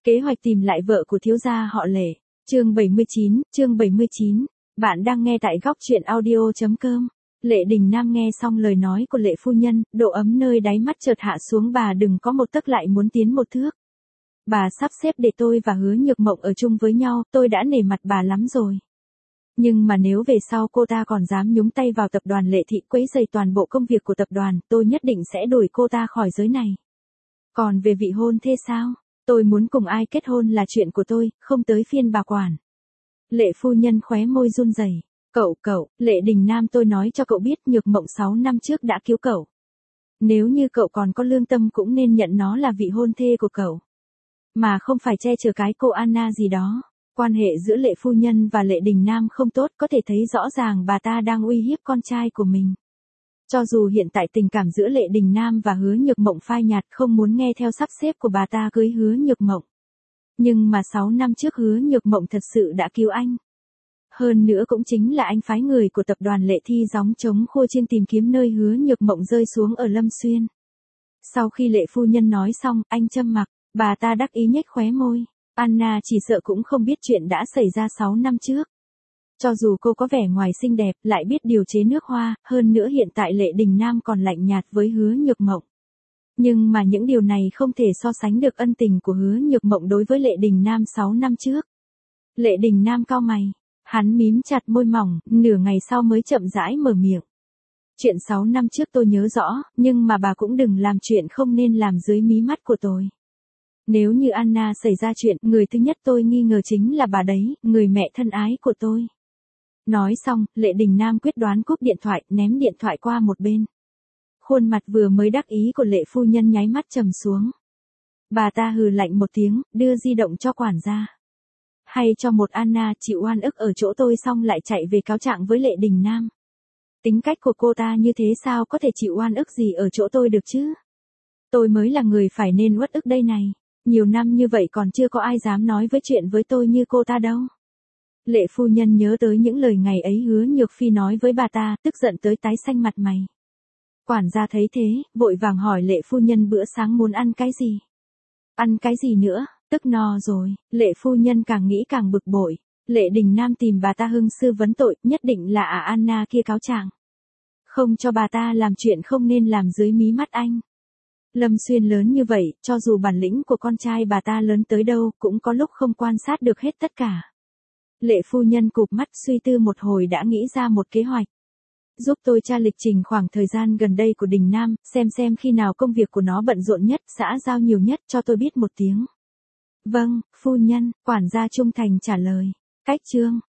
Kế hoạch tìm lại vợ của thiếu gia họ Lệ. Chương 79. Bạn đang nghe tại góc truyện audio.com. Lệ Đình Nam nghe xong lời nói của Lệ phu nhân, độ ấm nơi đáy mắt chợt hạ xuống, bà đừng có một tấc lại muốn tiến một thước. Bà sắp xếp để tôi và Hứa Nhược Mộng ở chung với nhau, tôi đã nể mặt bà lắm rồi. Nhưng mà nếu về sau cô ta còn dám nhúng tay vào tập đoàn Lệ Thị, quấy rầy toàn bộ công việc của tập đoàn, tôi nhất định sẽ đuổi cô ta khỏi giới này. Còn về vị hôn thê sao? Tôi muốn cùng ai kết hôn là chuyện của tôi, không tới phiên bà quản. Lệ phu nhân khóe môi run rẩy. Cậu, Lệ Đình Nam, tôi nói cho cậu biết, Nhược Mộng 6 năm trước đã cứu cậu. Nếu như cậu còn có lương tâm cũng nên nhận nó là vị hôn thê của cậu. Mà không phải che chở cái cô Anna gì đó. Quan hệ giữa Lệ phu nhân và Lệ Đình Nam không tốt, có thể thấy rõ ràng bà ta đang uy hiếp con trai của mình. Cho dù hiện tại tình cảm giữa Lệ Đình Nam và Hứa Nhược Mộng phai nhạt, không muốn nghe theo sắp xếp của bà ta cưới Hứa Nhược Mộng. Nhưng mà 6 năm trước Hứa Nhược Mộng thật sự đã cứu anh. Hơn nữa cũng chính là anh phái người của tập đoàn Lệ Thi gióng trống khua chiêng tìm kiếm nơi Hứa Nhược Mộng rơi xuống ở Lâm Xuyên. Sau khi Lệ phu nhân nói xong, anh trầm mặc, bà ta đắc ý nhếch khóe môi. Anna chỉ sợ cũng không biết chuyện đã xảy ra 6 năm trước. Cho dù cô có vẻ ngoài xinh đẹp, lại biết điều chế nước hoa, hơn nữa hiện tại Lệ Đình Nam còn lạnh nhạt với Hứa Nhược Mộng. Nhưng mà những điều này không thể so sánh được ân tình của Hứa Nhược Mộng đối với Lệ Đình Nam 6 năm trước. Lệ Đình Nam cau mày, hắn mím chặt môi mỏng, nửa ngày sau mới chậm rãi mở miệng. Chuyện 6 năm trước tôi nhớ rõ, nhưng mà bà cũng đừng làm chuyện không nên làm dưới mí mắt của tôi. Nếu như Anna xảy ra chuyện, người thứ nhất tôi nghi ngờ chính là bà đấy, người mẹ thân ái của tôi. Nói xong, Lệ Đình Nam quyết đoán cúp điện thoại, ném điện thoại qua một bên. Khuôn mặt vừa mới đắc ý của Lệ phu nhân nháy mắt trầm xuống. Bà ta hừ lạnh một tiếng, đưa di động cho quản gia. Hay cho một Anna chịu oan ức ở chỗ tôi xong lại chạy về cáo trạng với Lệ Đình Nam. Tính cách của cô ta như thế sao có thể chịu oan ức gì ở chỗ tôi được chứ? Tôi mới là người phải nên uất ức đây này. Nhiều năm như vậy còn chưa có ai dám nói với chuyện với tôi như cô ta đâu. Lệ phu nhân nhớ tới những lời ngày ấy Hứa Nhược Phi nói với bà ta, tức giận tới tái xanh mặt mày. Quản gia thấy thế, vội vàng hỏi Lệ phu nhân bữa sáng muốn ăn cái gì? Ăn cái gì nữa, tức no rồi. Lệ phu nhân càng nghĩ càng bực bội. Lệ Đình Nam tìm bà ta hưng sư vấn tội, nhất định là Anna kia cáo trạng. Không cho bà ta làm chuyện không nên làm dưới mí mắt anh. Lâm Xuyên lớn như vậy, cho dù bản lĩnh của con trai bà ta lớn tới đâu, cũng có lúc không quan sát được hết tất cả. Lệ phu nhân cụp mắt suy tư một hồi đã nghĩ ra một kế hoạch. Giúp tôi tra lịch trình khoảng thời gian gần đây của Đình Nam, xem khi nào công việc của nó bận rộn nhất, xã giao nhiều nhất, cho tôi biết một tiếng. Vâng, phu nhân, quản gia trung thành trả lời. Cách chương.